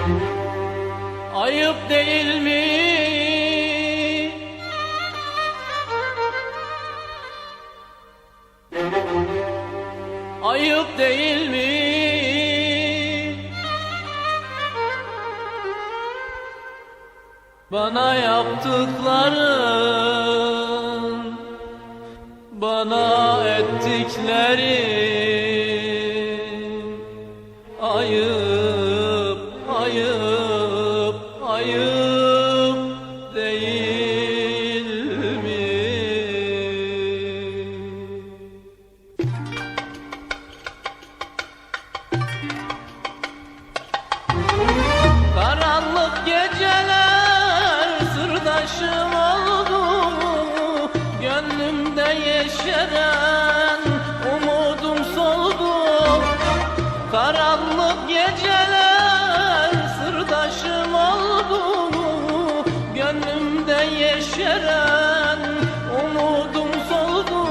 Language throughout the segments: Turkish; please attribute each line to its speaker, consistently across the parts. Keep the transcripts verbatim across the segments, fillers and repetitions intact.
Speaker 1: Ayıp değil mi? Ayıp değil mi? Bana yaptıkların, bana ettiklerin ayıp, ayıp, ayıp değil mi? Karanlık geceler sırdaşım oldu, gönlümde yeşeren umudum soldu. Karanlık geceler sırdaşım oldu, gönlümde yeşeren umudum soldu.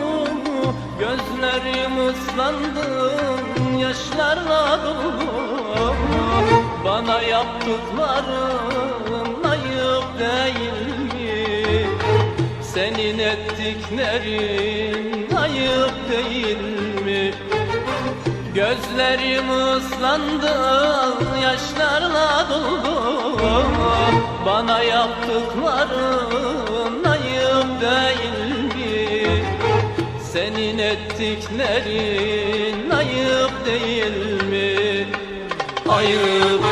Speaker 1: Gözlerim ıslandı, yaşlarla dolu. Bana yaptıkların ayıp değil mi? Senin ettiklerin ayıp değil mi? Gözlerim ıslandı, yaşlarla doldu. Bana yaptıkların ayıp değil mi? Senin ettiklerin ayıp değil mi? Ayıp,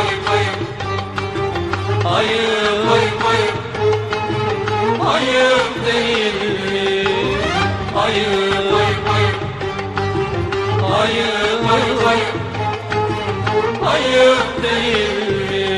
Speaker 1: ayıp, ayıp, ayıp değil mi? Ayıp, ayıp, ayıp, ayıp değil mi?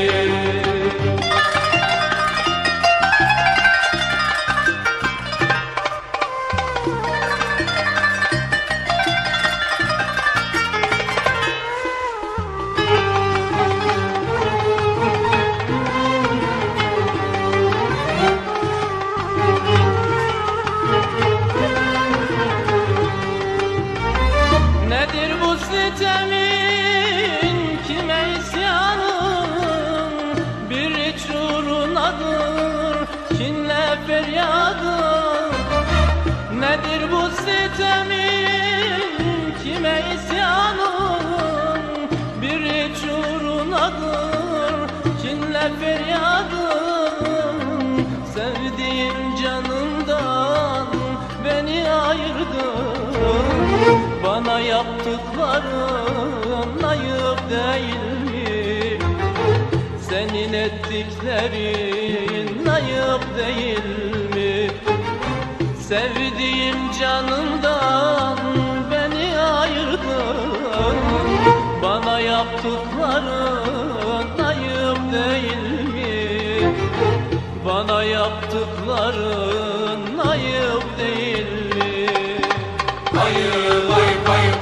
Speaker 1: Nedir bu sitemin, kime isyanın? Bir iç uğrunadır, kinle feryadım. Nedir bu sitemin, kime isyanın? Bir iç uğrunadır, kinle feryadım. Sevdiğim canımdan beni ayırdın. Bana yaptıkların ayıp değil mi? Senin ettiklerin ayıp değil mi? Sevdiğim canımdan beni ayırdın. Bana yaptıkların ayıp değil mi? Bana yaptıkların ayıp değil mi? Ayıp, ayıp, ayıp,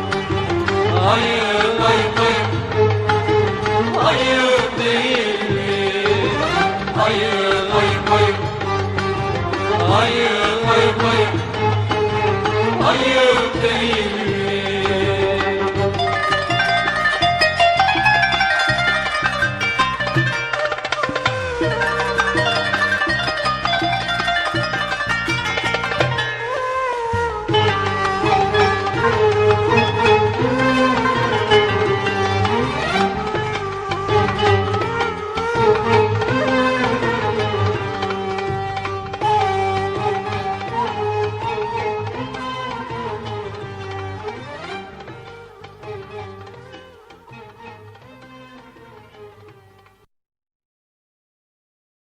Speaker 1: ayıp, ayıp, ayıp, ayıp değil mi? Ayıp, ayıp, ayıp, ayıp, ayıp, ayıp, ayıp değil mi?